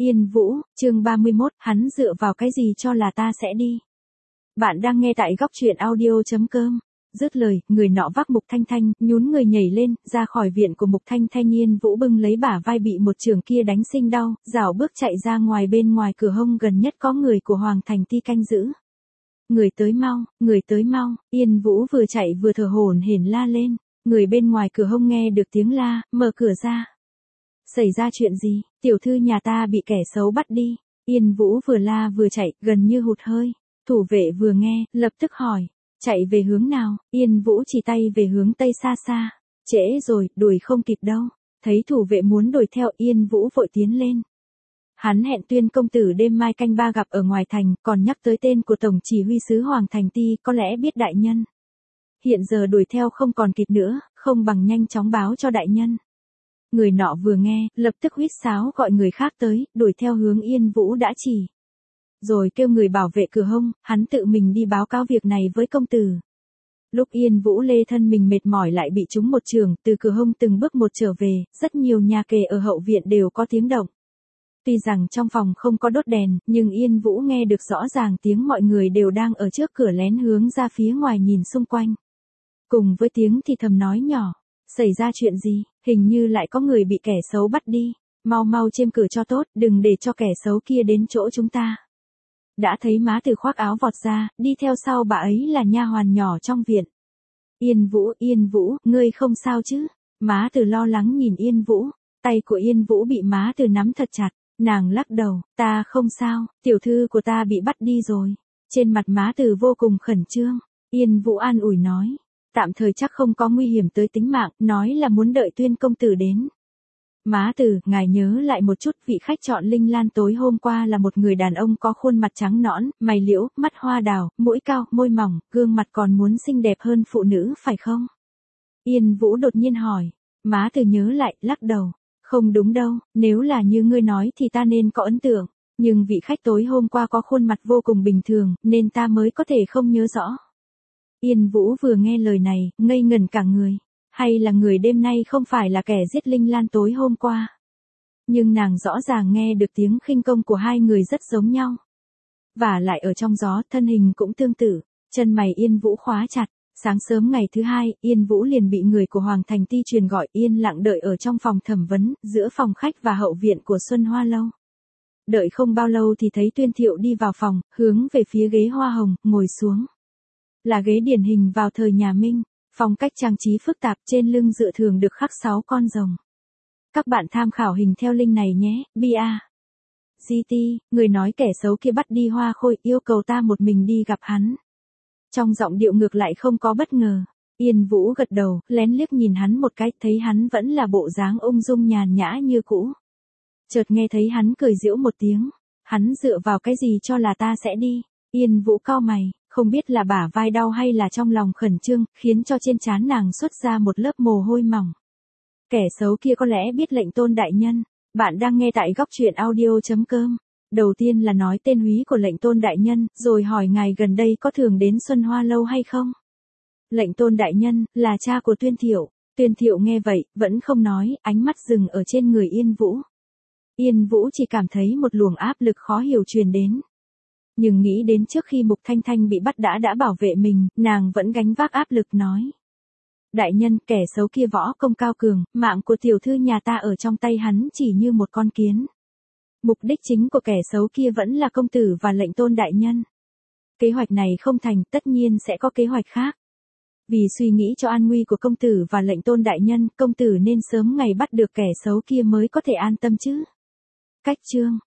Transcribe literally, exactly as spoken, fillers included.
Yên Vũ, chương ba mươi mốt, hắn dựa vào cái gì cho là ta sẽ đi. Bạn đang nghe tại góc truyện audio.com. Dứt lời, người nọ vác Mục Thanh Thanh, nhún người nhảy lên, ra khỏi viện của Mục Thanh Thanh. Yên Vũ bưng lấy bả vai bị một chưởng kia đánh sinh đau, rảo bước chạy ra ngoài. Bên ngoài cửa hông gần nhất có người của Hoàng Thành Ti canh giữ. Người tới mau, người tới mau, Yên Vũ vừa chạy vừa thở hổn hển la lên. Người bên ngoài cửa hông nghe được tiếng la, mở cửa ra. Xảy ra chuyện gì, tiểu thư nhà ta bị kẻ xấu bắt đi. Yên Vũ vừa la vừa chạy, gần như hụt hơi. Thủ vệ vừa nghe, lập tức hỏi, chạy về hướng nào? Yên Vũ chỉ tay về hướng tây xa xa. Trễ rồi, đuổi không kịp đâu. Thấy thủ vệ muốn đuổi theo, Yên Vũ vội tiến lên. Hắn hẹn Tuyên công tử đêm mai canh ba gặp ở ngoài thành, còn nhắc tới tên của tổng chỉ huy sứ Hoàng Thành Ti, có lẽ biết đại nhân. Hiện giờ đuổi theo không còn kịp nữa, không bằng nhanh chóng báo cho đại nhân. Người nọ vừa nghe, lập tức huýt sáo gọi người khác tới, đuổi theo hướng Yên Vũ đã chỉ. Rồi kêu người bảo vệ cửa hông, hắn tự mình đi báo cáo việc này với công tử. Lúc Yên Vũ lê thân mình mệt mỏi lại bị trúng một chưởng, từ cửa hông từng bước một trở về, rất nhiều nhà kề ở hậu viện đều có tiếng động. Tuy rằng trong phòng không có đốt đèn, nhưng Yên Vũ nghe được rõ ràng tiếng mọi người đều đang ở trước cửa lén hướng ra phía ngoài nhìn xung quanh. Cùng với tiếng thì thầm nói nhỏ, xảy ra chuyện gì, hình như lại có người bị kẻ xấu bắt đi, mau mau chêm cửa cho tốt, đừng để cho kẻ xấu kia đến chỗ chúng ta. Đã thấy Má Từ khoác áo vọt ra, đi theo sau bà ấy là nha hoàn nhỏ trong viện. Yên Vũ, Yên Vũ, ngươi không sao chứ? Má Từ lo lắng nhìn Yên Vũ, tay của Yên Vũ bị Má Từ nắm thật chặt, nàng lắc đầu, ta không sao, tiểu thư của ta bị bắt đi rồi. Trên mặt Má Từ vô cùng khẩn trương, Yên Vũ an ủi nói, tạm thời chắc không có nguy hiểm tới tính mạng, nói là muốn đợi Tuyên công tử đến. Má Từ, ngài nhớ lại một chút, vị khách chọn Linh Lan tối hôm qua là một người đàn ông có khuôn mặt trắng nõn, mày liễu, mắt hoa đào, mũi cao, môi mỏng, gương mặt còn muốn xinh đẹp hơn phụ nữ phải không? Yên Vũ đột nhiên hỏi. Má Từ nhớ lại, lắc đầu. Không đúng đâu, nếu là như ngươi nói thì ta nên có ấn tượng, nhưng vị khách tối hôm qua có khuôn mặt vô cùng bình thường, nên ta mới có thể không nhớ rõ. Yên Vũ vừa nghe lời này, ngây ngẩn cả người. Hay là người đêm nay không phải là kẻ giết Linh Lan tối hôm qua? Nhưng nàng rõ ràng nghe được tiếng khinh công của hai người rất giống nhau. Và lại ở trong gió, thân hình cũng tương tự, chân mày Yên Vũ khóa chặt. Sáng sớm ngày thứ hai, Yên Vũ liền bị người của Hoàng Thành Ti truyền gọi, yên lặng đợi ở trong phòng thẩm vấn, giữa phòng khách và hậu viện của Xuân Hoa Lâu. Đợi không bao lâu thì thấy Tuyên Thiệu đi vào phòng, hướng về phía ghế hoa hồng, ngồi xuống. Là ghế điển hình vào thời nhà Minh. Phong cách trang trí phức tạp, trên lưng dựa thường được khắc sáu con rồng. Các bạn tham khảo hình theo link này nhé, bê a. giê tê, người nói kẻ xấu kia bắt đi Hoa Khôi, yêu cầu ta một mình đi gặp hắn. Trong giọng điệu ngược lại không có bất ngờ. Yên Vũ gật đầu, lén liếc nhìn hắn một cái, thấy hắn vẫn là bộ dáng ung dung nhàn nhã như cũ. Chợt nghe thấy hắn cười giễu một tiếng. Hắn dựa vào cái gì cho là ta sẽ đi? Yên Vũ cau mày. Không biết là bả vai đau hay là trong lòng khẩn trương, khiến cho trên trán nàng xuất ra một lớp mồ hôi mỏng. Kẻ xấu kia có lẽ biết lệnh Tôn đại nhân. Bạn đang nghe tại góc truyện audio.com. Đầu tiên là nói tên húy của lệnh Tôn đại nhân, rồi hỏi ngài gần đây có thường đến Xuân Hoa Lâu hay không? Lệnh Tôn đại nhân, là cha của Tuyên Thiệu. Tuyên Thiệu nghe vậy, vẫn không nói, ánh mắt dừng ở trên người Yên Vũ. Yên Vũ chỉ cảm thấy một luồng áp lực khó hiểu truyền đến. Nhưng nghĩ đến trước khi Mục Thanh Thanh bị bắt đã đã bảo vệ mình, nàng vẫn gánh vác áp lực nói. Đại nhân, kẻ xấu kia võ công cao cường, mạng của tiểu thư nhà ta ở trong tay hắn chỉ như một con kiến. Mục đích chính của kẻ xấu kia vẫn là công tử và lệnh Tôn đại nhân. Kế hoạch này không thành, tất nhiên sẽ có kế hoạch khác. Vì suy nghĩ cho an nguy của công tử và lệnh Tôn đại nhân, công tử nên sớm ngày bắt được kẻ xấu kia mới có thể an tâm chứ. Cách chương.